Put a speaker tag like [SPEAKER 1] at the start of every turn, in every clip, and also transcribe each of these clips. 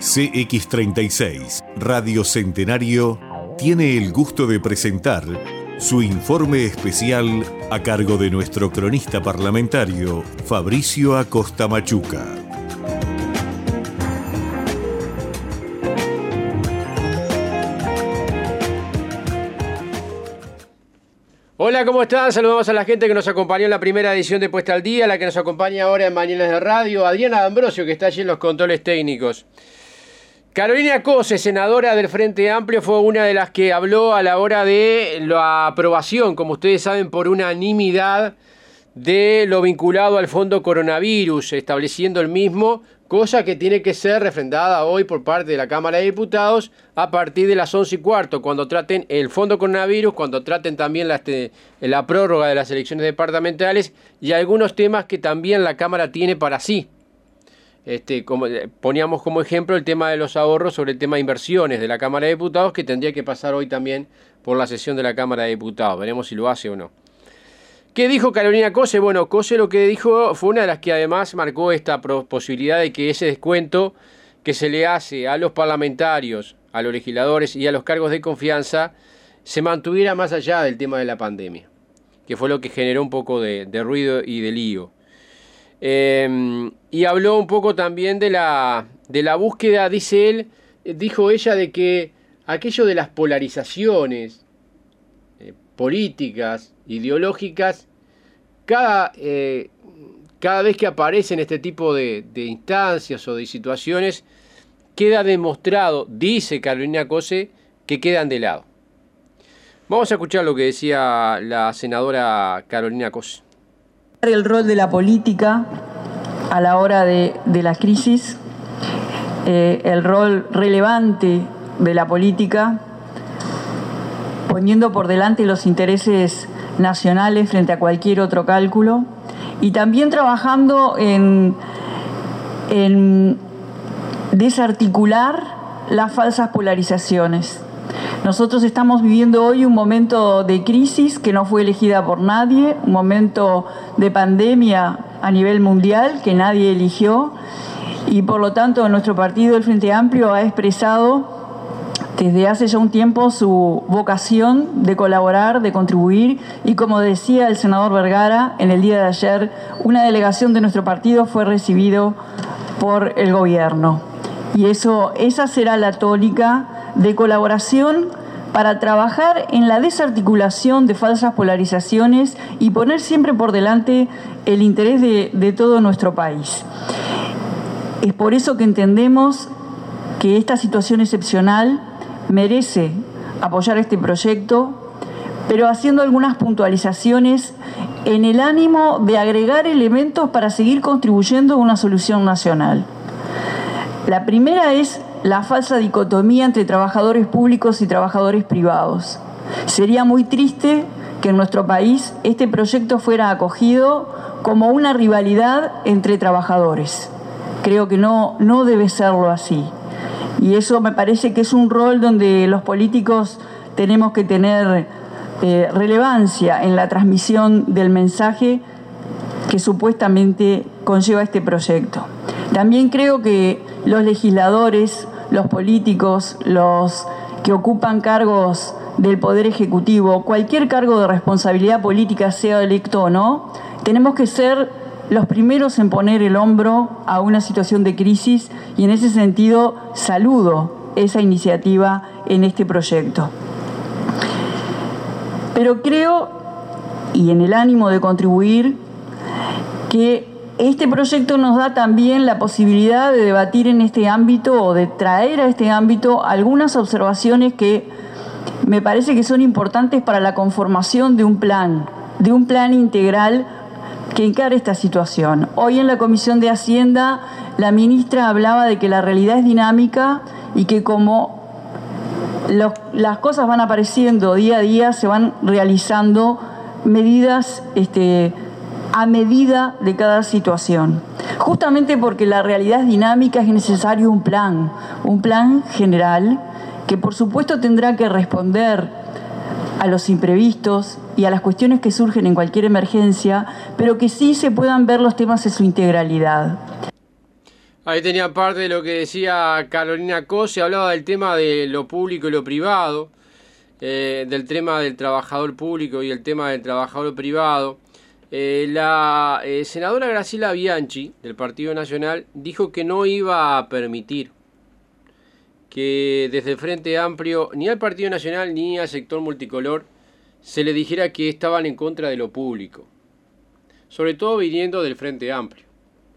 [SPEAKER 1] CX36 Radio Centenario tiene el gusto de presentar su informe especial a cargo de nuestro cronista parlamentario Fabricio Acosta Machuca.
[SPEAKER 2] Hola, ¿cómo están? Saludamos a la gente que nos acompañó en la primera edición de Puesta al Día, la que nos acompaña ahora en Mañanas de Radio, Adriana D'Ambrosio, que está allí en los controles técnicos. Carolina Cose, senadora del Frente Amplio, fue una de las que habló a la hora de la aprobación, como ustedes saben, por unanimidad de lo vinculado al fondo coronavirus, estableciendo el mismo, cosa que tiene que ser refrendada hoy por parte de la Cámara de Diputados a partir de las 11:15, cuando traten el fondo coronavirus, cuando traten también la prórroga de las elecciones departamentales y algunos temas que también la Cámara tiene para sí. Como poníamos como ejemplo el tema de los ahorros sobre el tema de inversiones de la Cámara de Diputados, que tendría que pasar hoy también por la sesión de la Cámara de Diputados. Veremos si lo hace o no. ¿Qué dijo Carolina Cose? Bueno, Cose lo que dijo fue una de las que además marcó esta posibilidad de que ese descuento que se le hace a los parlamentarios, a los legisladores y a los cargos de confianza se mantuviera más allá del tema de la pandemia, que fue lo que generó un poco de ruido y de lío. Y habló un poco también de la búsqueda, dijo ella, de que aquello de las polarizaciones políticas, ideológicas, cada vez que aparecen este tipo de instancias o de situaciones, queda demostrado, dice Carolina Cose, que quedan de lado. Vamos a escuchar lo que decía la senadora Carolina Cose.
[SPEAKER 3] El rol de la política a la hora de la crisis, el rol relevante de la política, poniendo por delante los intereses nacionales frente a cualquier otro cálculo, y también trabajando en desarticular las falsas polarizaciones. Nosotros estamos viviendo hoy un momento de crisis que no fue elegida por nadie, un momento de pandemia a nivel mundial que nadie eligió, y por lo tanto nuestro partido, el Frente Amplio, ha expresado desde hace ya un tiempo su vocación de colaborar, de contribuir, y como decía el senador Vergara, en el día de ayer una delegación de nuestro partido fue recibido por el gobierno. Y esa será la tónica de colaboración para trabajar en la desarticulación de falsas polarizaciones y poner siempre por delante el interés de todo nuestro país. Es por eso que entendemos que esta situación excepcional merece apoyar este proyecto, pero haciendo algunas puntualizaciones en el ánimo de agregar elementos para seguir contribuyendo a una solución nacional. La primera es la falsa dicotomía entre trabajadores públicos y trabajadores privados. Sería muy triste que en nuestro país este proyecto fuera acogido como una rivalidad entre trabajadores. Creo que no debe serlo así. Y eso me parece que es un rol donde los políticos tenemos que tener relevancia en la transmisión del mensaje que supuestamente conlleva este proyecto. También creo que los legisladores, los políticos, los que ocupan cargos del Poder Ejecutivo, cualquier cargo de responsabilidad política, sea electo o no, tenemos que ser los primeros en poner el hombro a una situación de crisis, y en ese sentido saludo esa iniciativa en este proyecto. Pero creo, y en el ánimo de contribuir, que este proyecto nos da también la posibilidad de debatir en este ámbito o de traer a este ámbito algunas observaciones que me parece que son importantes para la conformación de un plan integral que encare esta situación. Hoy en la Comisión de Hacienda la ministra hablaba de que la realidad es dinámica y que como las cosas van apareciendo día a día, se van realizando medidas a medida de cada situación. Justamente porque la realidad es dinámica, es necesario un plan general que por supuesto tendrá que responder a los imprevistos y a las cuestiones que surgen en cualquier emergencia, pero que sí se puedan ver los temas en su integralidad.
[SPEAKER 2] Ahí tenía parte de lo que decía Carolina Cos, se hablaba del tema de lo público y lo privado, del tema del trabajador público y el tema del trabajador privado. La senadora Graciela Bianchi, del Partido Nacional, dijo que no iba a permitir que desde el Frente Amplio, ni al Partido Nacional ni al sector multicolor, se le dijera que estaban en contra de lo público, sobre todo viniendo del Frente Amplio.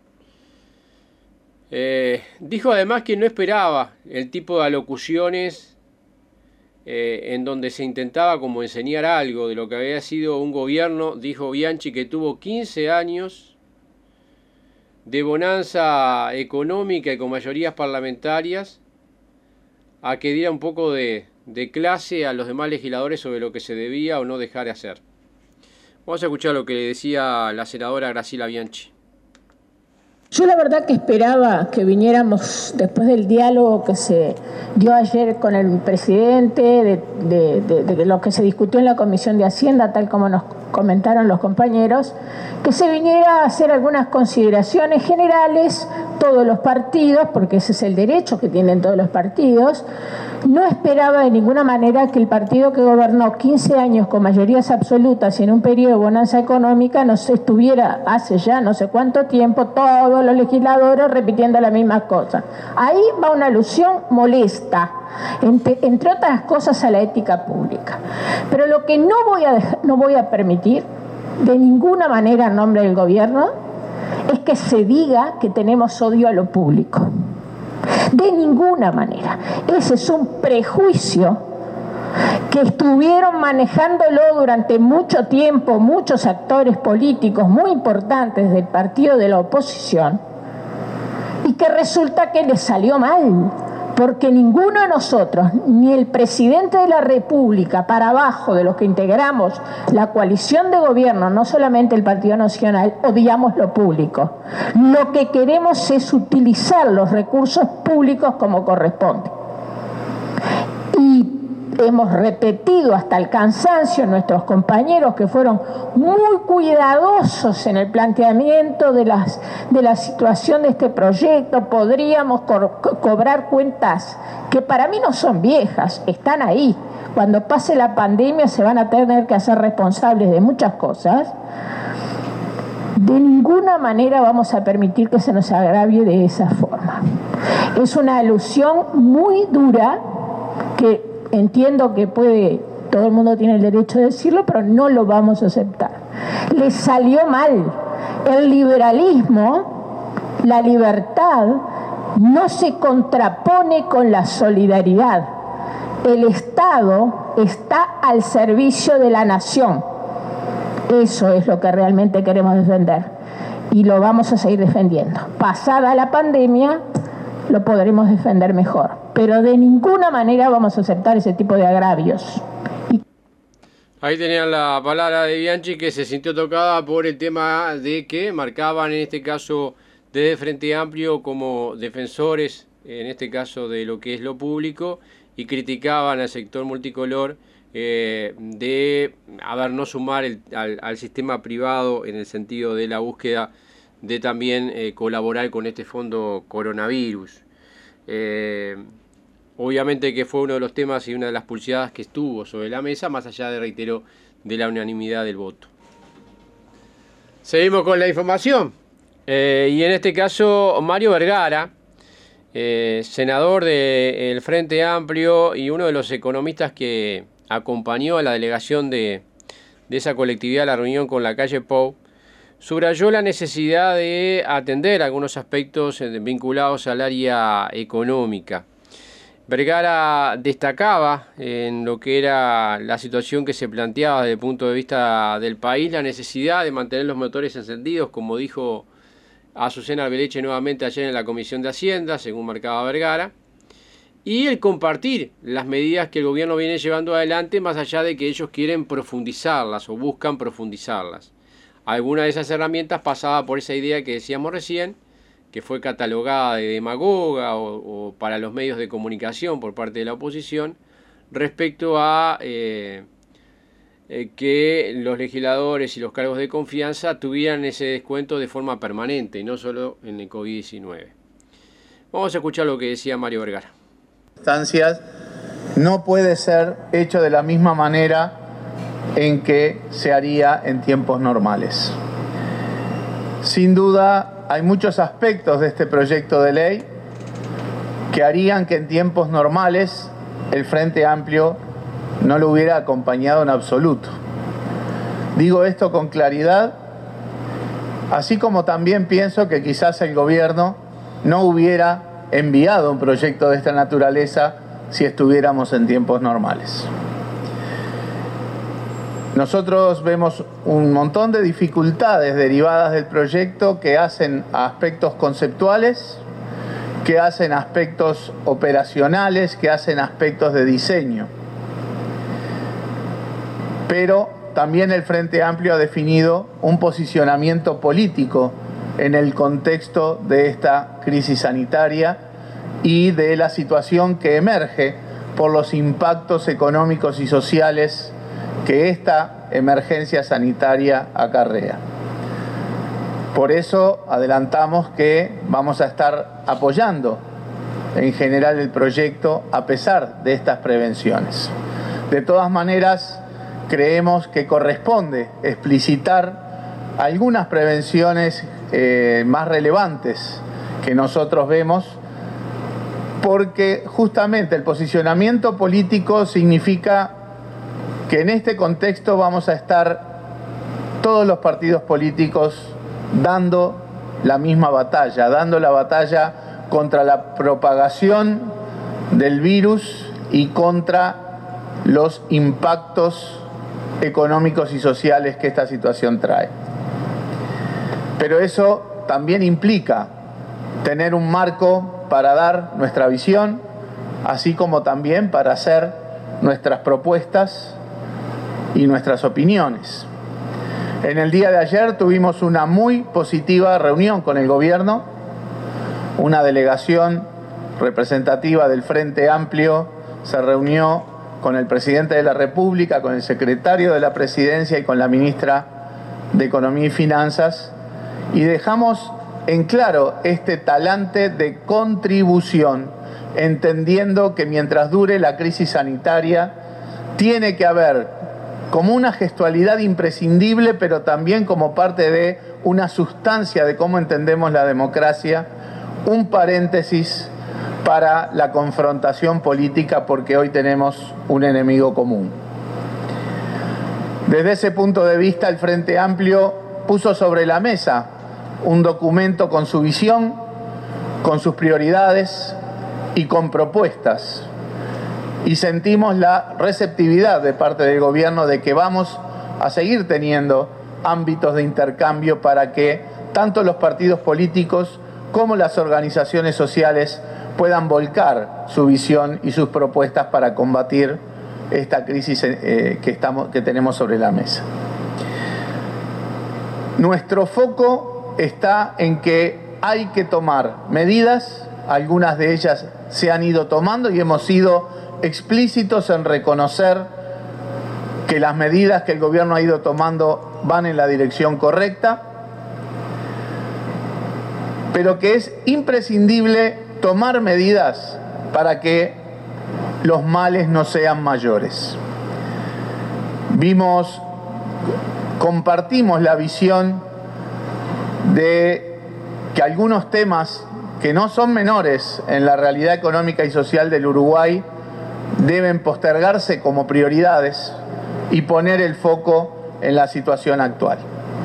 [SPEAKER 2] Dijo además que no esperaba el tipo de alocuciones en donde se intentaba como enseñar algo de lo que había sido un gobierno. Dijo Bianchi que tuvo 15 años de bonanza económica y con mayorías parlamentarias, a que diera un poco de clase a los demás legisladores sobre lo que se debía o no dejar de hacer. Vamos a escuchar lo que decía la senadora Graciela Bianchi.
[SPEAKER 4] Yo la verdad que esperaba que viniéramos después del diálogo que se dio ayer con el presidente, de lo que se discutió en la Comisión de Hacienda, tal como nos comentaron los compañeros, que se viniera a hacer algunas consideraciones generales, todos los partidos, porque ese es el derecho que tienen todos los partidos. No esperaba de ninguna manera que el partido que gobernó 15 años con mayorías absolutas y en un periodo de bonanza económica nos estuviera hace ya no sé cuánto tiempo todos los legisladores repitiendo las mismas cosas. Ahí va una alusión molesta, entre otras cosas, a la ética pública. Pero lo que no voy a permitir de ninguna manera en nombre del gobierno es que se diga que tenemos odio a lo público. De ninguna manera. Ese es un prejuicio que estuvieron manejándolo durante mucho tiempo muchos actores políticos muy importantes del partido de la oposición, y que resulta que les salió mal, porque ninguno de nosotros, ni el presidente de la República para abajo de los que integramos la coalición de gobierno, no solamente el Partido Nacional, odiamos lo público. Lo que queremos es utilizar los recursos públicos como corresponde. Y hemos repetido hasta el cansancio, nuestros compañeros que fueron muy cuidadosos en el planteamiento de la situación de este proyecto. Podríamos cobrar cuentas que para mí no son viejas, están ahí. Cuando pase la pandemia se van a tener que hacer responsables de muchas cosas. De ninguna manera vamos a permitir que se nos agravie de esa forma. Es una alusión muy dura que entiendo que todo el mundo tiene el derecho de decirlo, pero no lo vamos a aceptar. Les salió mal. El liberalismo, la libertad, no se contrapone con la solidaridad. El Estado está al servicio de la nación. Eso es lo que realmente queremos defender y lo vamos a seguir defendiendo. Pasada la pandemia, lo podremos defender mejor, pero de ninguna manera vamos a aceptar ese tipo de agravios.
[SPEAKER 2] Ahí tenían la palabra de Bianchi, que se sintió tocada por el tema de que marcaban en este caso desde Frente Amplio como defensores, en este caso de lo que es lo público, y criticaban al sector multicolor de no sumar al sistema privado en el sentido de la búsqueda de también colaborar con este fondo coronavirus. Obviamente que fue uno de los temas y una de las pulseadas que estuvo sobre la mesa, más allá de la unanimidad del voto. Seguimos con la información. Y en este caso, Mario Vergara, senador del Frente Amplio y uno de los economistas que acompañó a la delegación de esa colectividad a la reunión con la calle Pou, subrayó la necesidad de atender algunos aspectos vinculados al área económica. Vergara destacaba en lo que era la situación que se planteaba desde el punto de vista del país, la necesidad de mantener los motores encendidos, como dijo Azucena Arbeleche nuevamente ayer en la Comisión de Hacienda, según marcaba Vergara, y el compartir las medidas que el gobierno viene llevando adelante, más allá de que ellos quieren profundizarlas o buscan profundizarlas. Alguna de esas herramientas pasaba por esa idea que decíamos recién, que fue catalogada de demagoga o para los medios de comunicación por parte de la oposición, respecto a que los legisladores y los cargos de confianza tuvieran ese descuento de forma permanente, y no solo en el COVID-19. Vamos a escuchar lo que decía Mario Vergara.
[SPEAKER 5] Instancias no puede ser hecho de la misma manera en que se haría en tiempos normales. Sin duda, hay muchos aspectos de este proyecto de ley que harían que en tiempos normales el Frente Amplio no lo hubiera acompañado en absoluto. Digo esto con claridad, así como también pienso que quizás el gobierno no hubiera enviado un proyecto de esta naturaleza si estuviéramos en tiempos normales. Nosotros vemos un montón de dificultades derivadas del proyecto que hacen a aspectos conceptuales, que hacen aspectos operacionales, que hacen aspectos de diseño. Pero también el Frente Amplio ha definido un posicionamiento político en el contexto de esta crisis sanitaria y de la situación que emerge por los impactos económicos y sociales que esta emergencia sanitaria acarrea. Por eso adelantamos que vamos a estar apoyando en general el proyecto a pesar de estas prevenciones. De todas maneras, creemos que corresponde explicitar algunas prevenciones más relevantes que nosotros vemos, porque justamente el posicionamiento político significa que en este contexto vamos a estar todos los partidos políticos dando la misma batalla, dando la batalla contra la propagación del virus y contra los impactos económicos y sociales que esta situación trae. Pero eso también implica tener un marco para dar nuestra visión, así como también para hacer nuestras propuestas y nuestras opiniones. En el día de ayer tuvimos una muy positiva reunión con el gobierno, una delegación representativa del Frente Amplio se reunió con el presidente de la República, con el secretario de la Presidencia y con la ministra de Economía y Finanzas, y dejamos en claro este talante de contribución, entendiendo que mientras dure la crisis sanitaria tiene que haber como una gestualidad imprescindible, pero también como parte de una sustancia de cómo entendemos la democracia, un paréntesis para la confrontación política, porque hoy tenemos un enemigo común. Desde ese punto de vista, el Frente Amplio puso sobre la mesa un documento con su visión, con sus prioridades y con propuestas. Y sentimos la receptividad de parte del gobierno de que vamos a seguir teniendo ámbitos de intercambio para que tanto los partidos políticos como las organizaciones sociales puedan volcar su visión y sus propuestas para combatir esta crisis que tenemos sobre la mesa. Nuestro foco está en que hay que tomar medidas, algunas de ellas se han ido tomando y hemos sido explícitos en reconocer que las medidas que el gobierno ha ido tomando van en la dirección correcta, pero que es imprescindible tomar medidas para que los males no sean mayores. Compartimos la visión de que algunos temas que no son menores en la realidad económica y social del Uruguay deben postergarse como prioridades y poner el foco en la situación actual.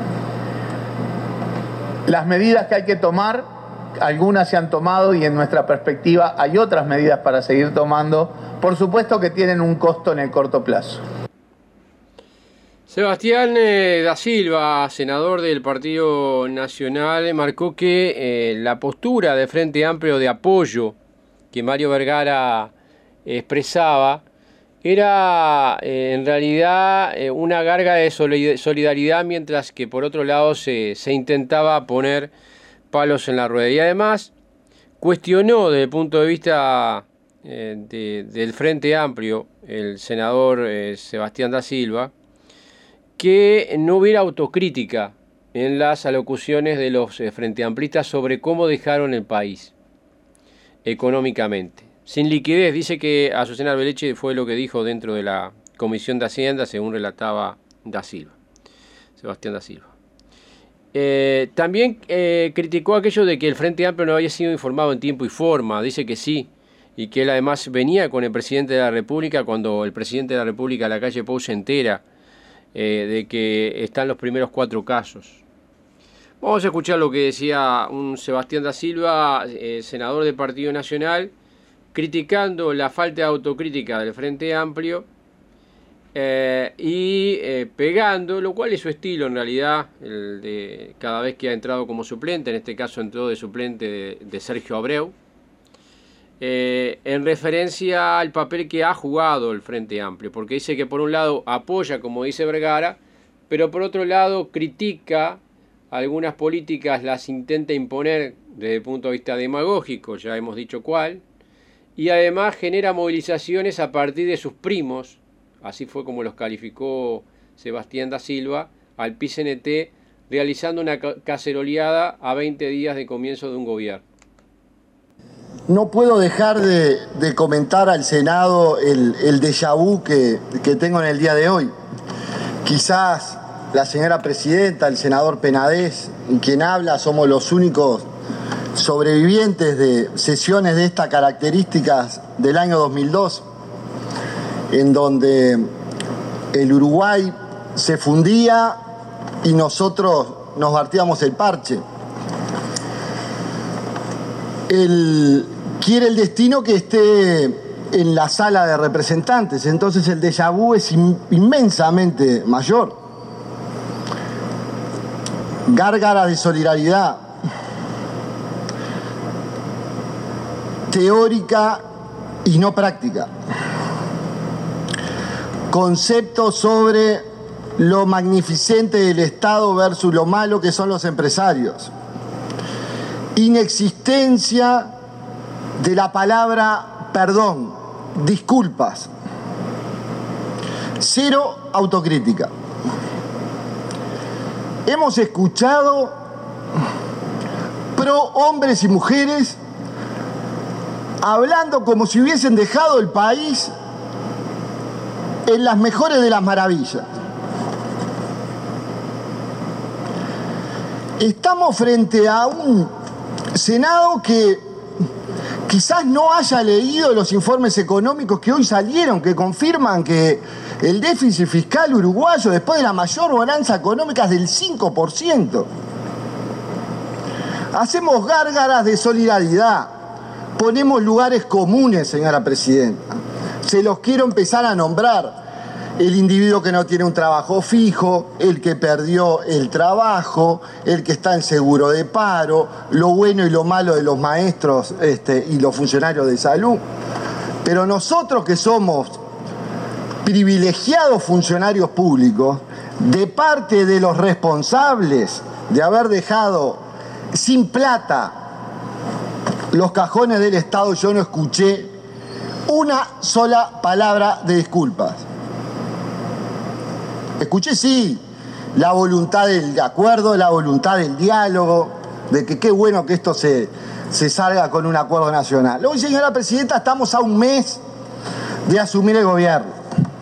[SPEAKER 5] Las medidas que hay que tomar, algunas se han tomado y en nuestra perspectiva hay otras medidas para seguir tomando, por supuesto que tienen un costo en el corto plazo.
[SPEAKER 2] Sebastián da Silva, senador del Partido Nacional, marcó que la postura de Frente Amplio de apoyo que Mario Vergara expresaba era en realidad una garga de solidaridad, mientras que por otro lado se intentaba poner palos en la rueda. Y además cuestionó desde el punto de vista del Frente Amplio, el senador Sebastián da Silva, que no hubiera autocrítica en las alocuciones de los frente amplistas sobre cómo dejaron el país. económicamente. Sin liquidez, dice que Azucena Arbeleche fue lo que dijo dentro de la Comisión de Hacienda, según relataba Sebastián da Silva. También criticó aquello de que el Frente Amplio no había sido informado en tiempo y forma. Dice que sí, y que él además venía con el presidente de la República cuando el presidente de la República, Lacalle Pou, se entera de que están los primeros 4 casos. Vamos a escuchar lo que decía un Sebastián da Silva, senador del Partido Nacional, criticando la falta de autocrítica del Frente Amplio y pegando, lo cual es su estilo en realidad, el de cada vez que ha entrado como suplente, en este caso entró de suplente de Sergio Abreu, en referencia al papel que ha jugado el Frente Amplio, porque dice que por un lado apoya, como dice Vergara, pero por otro lado critica algunas políticas, las intenta imponer desde el punto de vista demagógico, ya hemos dicho cuál, y además genera movilizaciones a partir de sus primos, así fue como los calificó Sebastián da Silva, al PCNT, realizando una caceroleada a 20 días de comienzo de un gobierno.
[SPEAKER 6] No puedo dejar de comentar al Senado el déjà vu que tengo en el día de hoy. Quizás la señora presidenta, el senador Penades y quien habla somos los únicos sobrevivientes de sesiones de estas características del año 2002, en donde el Uruguay se fundía y nosotros nos partíamos el parche. Quiere el destino que esté en la sala de representantes, entonces el déjà vu es inmensamente mayor. Gárgaras de solidaridad teórica y no práctica. Conceptos sobre lo magnificente del Estado versus lo malo que son los empresarios. Inexistencia de la palabra perdón, disculpas. Cero autocrítica. Hemos escuchado pro hombres y mujeres hablando como si hubiesen dejado el país en las mejores de las maravillas. Estamos frente a un Senado que quizás no haya leído los informes económicos que hoy salieron, que confirman que el déficit fiscal uruguayo, después de la mayor bonanza económica, es del 5%. Hacemos gárgaras de solidaridad, ponemos lugares comunes, señora presidenta. Se los quiero empezar a nombrar. El individuo que no tiene un trabajo fijo, el que perdió el trabajo, el que está en seguro de paro, lo bueno y lo malo de los maestros y los funcionarios de salud. Pero nosotros que somos privilegiados funcionarios públicos, de parte de los responsables de haber dejado sin plata los cajones del Estado, yo no escuché una sola palabra de disculpas. Escuché, sí, la voluntad del acuerdo, la voluntad del diálogo, de que qué bueno que esto se salga con un acuerdo nacional. Hoy, señora presidenta, estamos a un mes de asumir el gobierno.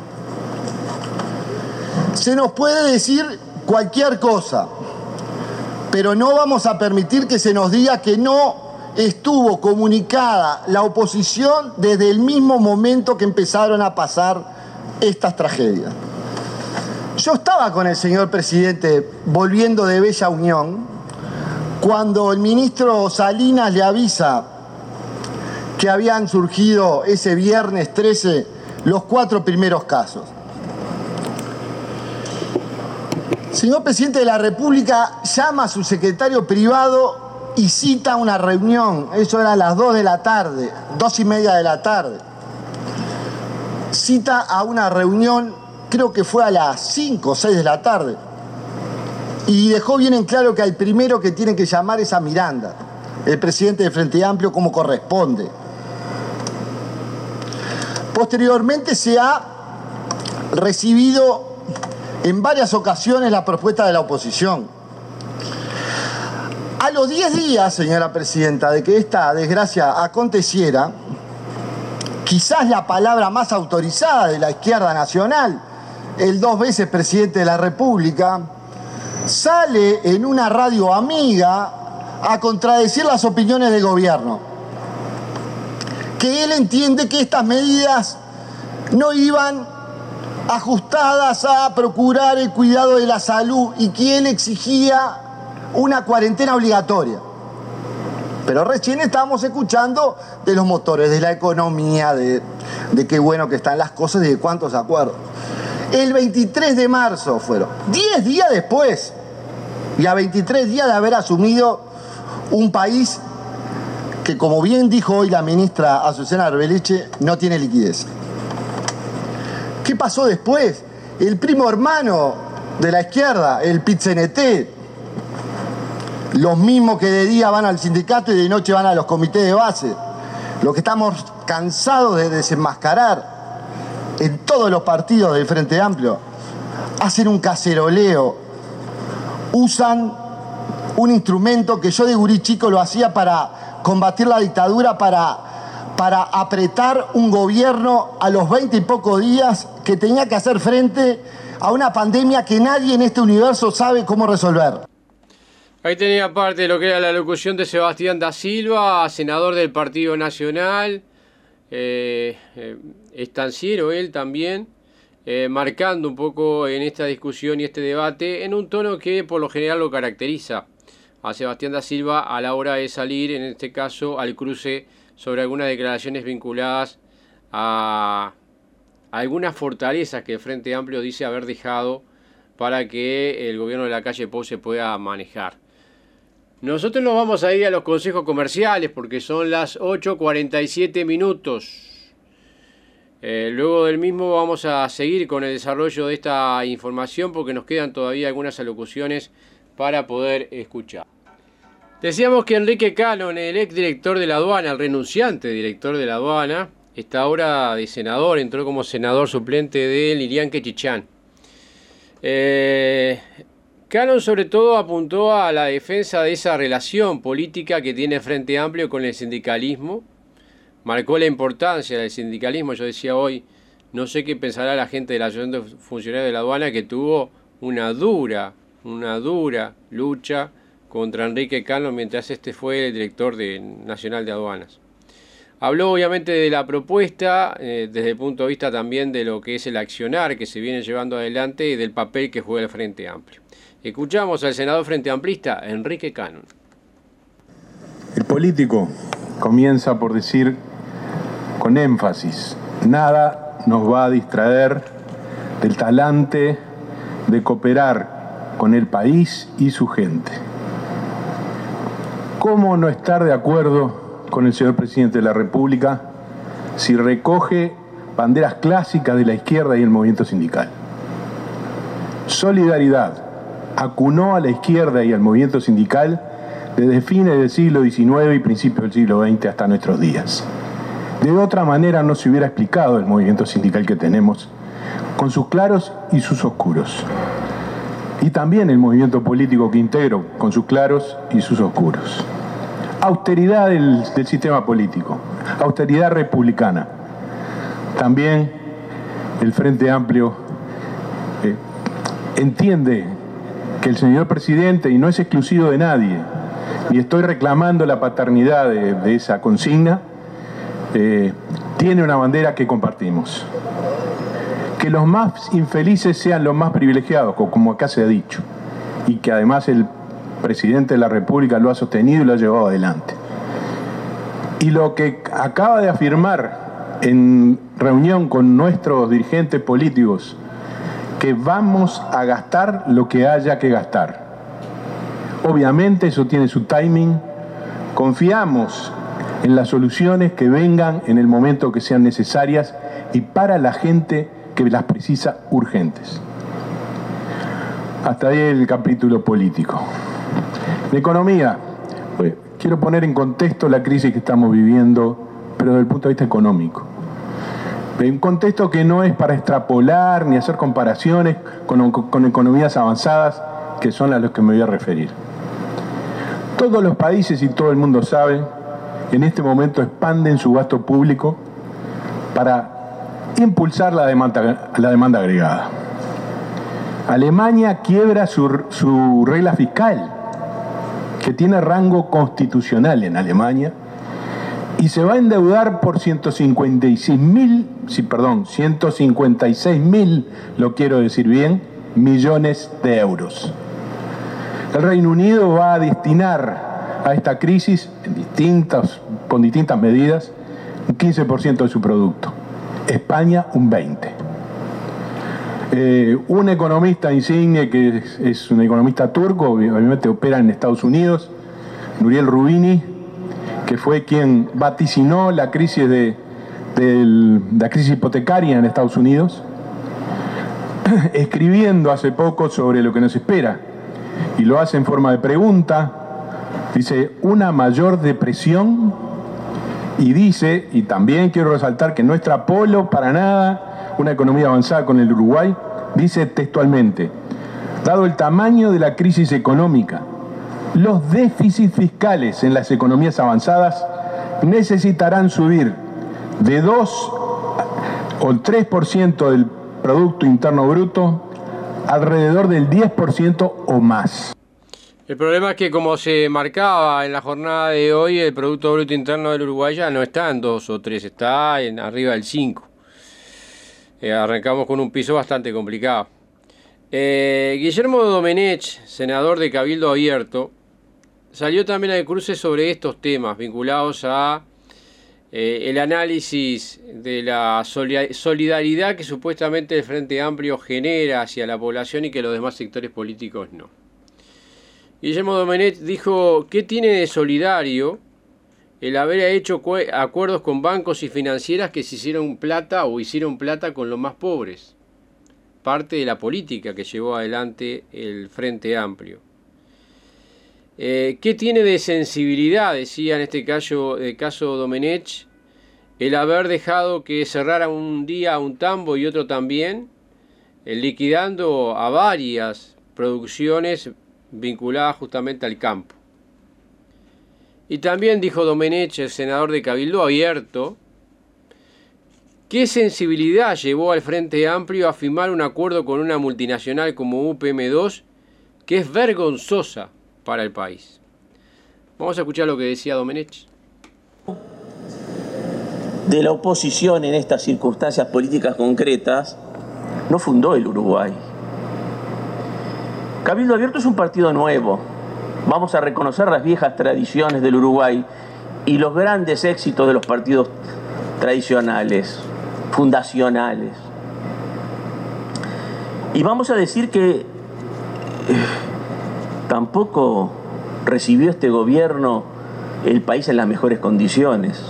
[SPEAKER 6] Se nos puede decir cualquier cosa, pero no vamos a permitir que se nos diga que no estuvo comunicada la oposición desde el mismo momento que empezaron a pasar estas tragedias. Yo estaba con el señor presidente volviendo de Bella Unión cuando el ministro Salinas le avisa que habían surgido ese viernes 13 los 4 primeros casos. El señor presidente de la República llama a su secretario privado y cita una reunión. Eso era a las 2 de la tarde, 2:30 de la tarde. Cita a una reunión, creo que fue a las 5 o 6 de la tarde. Y dejó bien en claro que al primero que tienen que llamar es a Miranda, el presidente del Frente Amplio, como corresponde. Posteriormente se ha recibido en varias ocasiones la propuesta de la oposición. A los 10 días, señora presidenta, de que esta desgracia aconteciera, quizás la palabra más autorizada de la izquierda nacional, el 2 veces presidente de la República, sale en una radio amiga a contradecir las opiniones del gobierno. Que él entiende que estas medidas no iban ajustadas a procurar el cuidado de la salud y que él exigía una cuarentena obligatoria. Pero recién estábamos escuchando de los motores, de la economía, de qué bueno que están las cosas y de cuántos acuerdos. El 23 de marzo fueron, 10 días después, y a 23 días de haber asumido un país que, como bien dijo hoy la ministra Azucena Arbeleche, no tiene liquidez. ¿Qué pasó después? El primo hermano de la izquierda, el PIT-CNT, los mismos que de día van al sindicato y de noche van a los comités de base, los que estamos cansados de desenmascarar en todos los partidos del Frente Amplio, hacen un caceroleo, usan un instrumento que yo de gurí chico lo hacía para combatir la dictadura, para apretar un gobierno a los 20 y pocos días que tenía que hacer frente a una pandemia que nadie en este universo sabe cómo resolver.
[SPEAKER 2] Ahí tenía parte de lo que era la locución de Sebastián da Silva, senador del Partido Nacional, estanciero él también, marcando un poco en esta discusión y este debate en un tono que por lo general lo caracteriza a Sebastián da Silva a la hora de salir, en este caso al cruce sobre algunas declaraciones vinculadas a algunas fortalezas que el Frente Amplio dice haber dejado para que el gobierno de la calle Pou se pueda manejar. Nosotros nos vamos a ir a los consejos comerciales porque son las 8:47 minutos. Luego del mismo vamos a seguir con el desarrollo de esta información porque nos quedan todavía algunas alocuciones para poder escuchar. Decíamos que Enrique Cannon, el exdirector de la aduana, el renunciante director de la aduana, está ahora de senador, entró como senador suplente de Lilian Quechichán. Cannon sobre todo apuntó a la defensa de esa relación política que tiene el Frente Amplio con el sindicalismo. Marcó la importancia del sindicalismo. Yo decía hoy, no sé qué pensará la gente de la Asociación de Funcionarios de la Aduana, que tuvo una dura lucha contra Enrique Cannon mientras este fue el director nacional de aduanas. Habló obviamente de la propuesta desde el punto de vista también de lo que es el accionar que se viene llevando adelante y del papel que juega el Frente Amplio. Escuchamos al senador frente amplista, Enrique Cannon.
[SPEAKER 7] El político comienza por decir con énfasis, nada nos va a distraer del talante de cooperar con el país y su gente. ¿Cómo no estar de acuerdo con el señor presidente de la República si recoge banderas clásicas de la izquierda y el movimiento sindical? Solidaridad acunó a la izquierda y al movimiento sindical desde fines del siglo XIX y principios del siglo XX hasta nuestros días. De otra manera no se hubiera explicado el movimiento sindical que tenemos, con sus claros y sus oscuros. Y también el movimiento político que integro, con sus claros y sus oscuros. Austeridad del sistema político, austeridad republicana. También el Frente Amplio entiende que el señor presidente, y no es exclusivo de nadie, y estoy reclamando la paternidad de esa consigna, tiene una bandera que compartimos. Que los más infelices sean los más privilegiados, como acá se ha dicho, y que además el presidente de la República lo ha sostenido y lo ha llevado adelante. Y lo que acaba de afirmar en reunión con nuestros dirigentes políticos, que vamos a gastar lo que haya que gastar. Obviamente eso tiene su timing. Confiamos en las soluciones que vengan en el momento que sean necesarias y para la gente que las precisa urgentes. Hasta ahí el capítulo político. La economía. Quiero poner en contexto la crisis que estamos viviendo, pero desde el punto de vista económico. Un contexto que no es para extrapolar ni hacer comparaciones con economías avanzadas, que son a las que me voy a referir. Todos los países y todo el mundo sabe, en este momento expanden su gasto público para impulsar la demanda agregada. Alemania quiebra su regla fiscal, que tiene rango constitucional en Alemania, y se va a endeudar por 156.000, lo quiero decir bien, millones de euros. El Reino Unido va a destinar a esta crisis, con distintas medidas, un 15% de su producto. España, un 20%. Un economista insigne, que es un economista turco, obviamente opera en Estados Unidos, Nouriel Roubini, que fue quien vaticinó la crisis la crisis hipotecaria en Estados Unidos, escribiendo hace poco sobre lo que nos espera, y lo hace en forma de pregunta. Dice: una mayor depresión, y dice, y también quiero resaltar que no extrapolo para nada una economía avanzada con el Uruguay, dice textualmente: dado el tamaño de la crisis económica, los déficits fiscales en las economías avanzadas necesitarán subir de 2 o el 3% del Producto Interno Bruto alrededor del 10% o más.
[SPEAKER 2] El problema es que, como se marcaba en la jornada de hoy, el Producto Bruto Interno del Uruguay ya no está en 2 o 3, está arriba del 5. Arrancamos con un piso bastante complicado. Guillermo Domenech, senador de Cabildo Abierto, salió también al cruce sobre estos temas vinculados a el análisis de la solidaridad que supuestamente el Frente Amplio genera hacia la población y que los demás sectores políticos no. Guillermo Domenech dijo: ¿qué tiene de solidario el haber hecho acuerdos con bancos y financieras que se hicieron plata con los más pobres? Parte de la política que llevó adelante el Frente Amplio. ¿Qué tiene de sensibilidad, decía en este caso Domenech, el haber dejado que cerrara un día un tambo y otro también, liquidando a varias producciones vinculadas justamente al campo? Y también dijo Domenech, el senador de Cabildo Abierto, ¿qué sensibilidad llevó al Frente Amplio a firmar un acuerdo con una multinacional como UPM2 que es vergonzosa para el país? Vamos a escuchar lo que decía Domenech.
[SPEAKER 8] De la oposición en estas circunstancias políticas concretas no fundó el Uruguay. Cabildo Abierto es un partido nuevo. Vamos a reconocer las viejas tradiciones del Uruguay y los grandes éxitos de los partidos tradicionales, fundacionales. Y vamos a decir que tampoco recibió este gobierno el país en las mejores condiciones.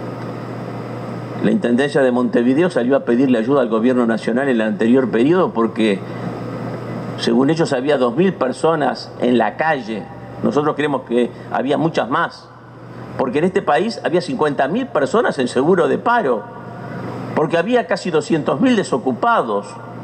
[SPEAKER 8] La Intendencia de Montevideo salió a pedirle ayuda al gobierno nacional en el anterior periodo porque, según ellos, había 2.000 personas en la calle. Nosotros creemos que había muchas más, porque en este país había 50.000 personas en seguro de paro, porque había casi 200.000 desocupados,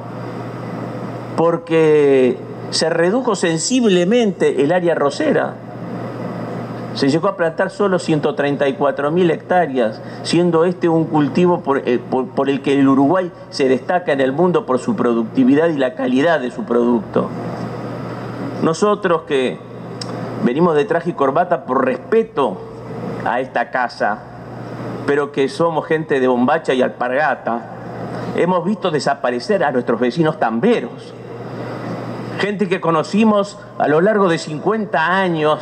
[SPEAKER 8] porque se redujo sensiblemente el área arrocera. Se llegó a plantar solo 134.000 hectáreas, siendo este un cultivo por el que el Uruguay se destaca en el mundo por su productividad y la calidad de su producto. Nosotros, que venimos de traje y corbata por respeto a esta casa, pero que somos gente de bombacha y alpargata, hemos visto desaparecer a nuestros vecinos tamberos. Gente que conocimos a lo largo de 50 años,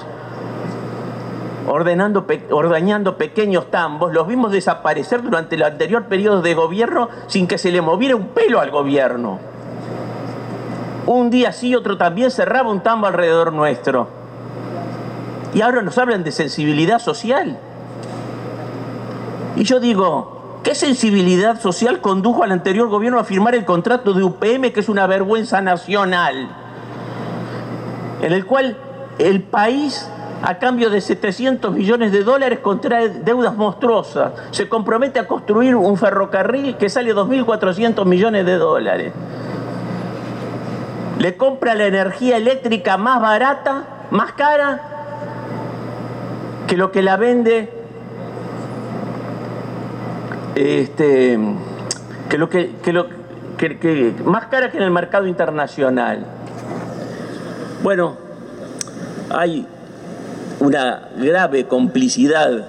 [SPEAKER 8] ordeñando pequeños tambos, los vimos desaparecer durante el anterior periodo de gobierno sin que se le moviera un pelo al gobierno. Un día sí, otro también cerraba un tambo alrededor nuestro. Y ahora nos hablan de sensibilidad social. Y yo digo, ¿qué sensibilidad social condujo al anterior gobierno a firmar el contrato de UPM, que es una vergüenza nacional, en el cual el país, a cambio de $700 millones, contrae deudas monstruosas? Se compromete a construir un ferrocarril que sale $2.400 millones. Le compra la energía eléctrica más barata, más cara, que lo que la vende, que más cara que en el mercado internacional. Bueno, hay una grave complicidad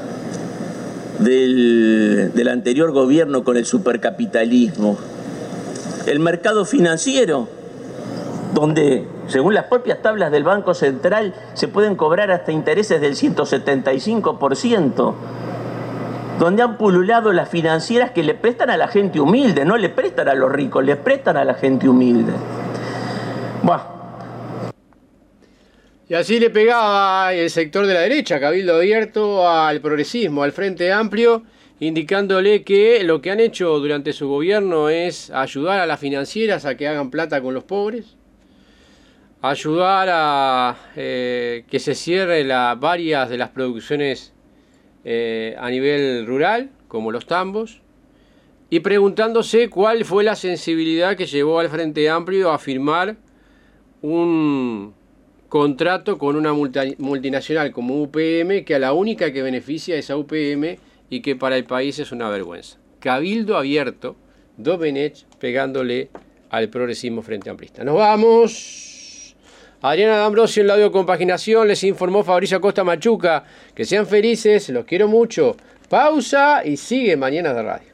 [SPEAKER 8] del anterior gobierno con el supercapitalismo. El mercado financiero, donde, según las propias tablas del Banco Central, se pueden cobrar hasta intereses del 175%, donde han pululado las financieras que le prestan a la gente humilde, no le prestan a los ricos, le prestan a la gente humilde. Bueno.
[SPEAKER 2] Y así le pegaba el sector de la derecha, Cabildo Abierto, al progresismo, al Frente Amplio, indicándole que lo que han hecho durante su gobierno es ayudar a las financieras a que hagan plata con los pobres, ayudar a que se cierre varias de las producciones a nivel rural, como los tambos, y preguntándose cuál fue la sensibilidad que llevó al Frente Amplio a firmar un contrato con una multinacional como UPM, que a la única que beneficia es a UPM y que para el país es una vergüenza. Cabildo Abierto, Domenech pegándole al progresismo frente amplista. Nos vamos. Adriana D'Ambrosio en la audiocompaginación, les informó Fabricio Acosta Machuca. Que sean felices, los quiero mucho. Pausa y sigue Mañanas de Radio.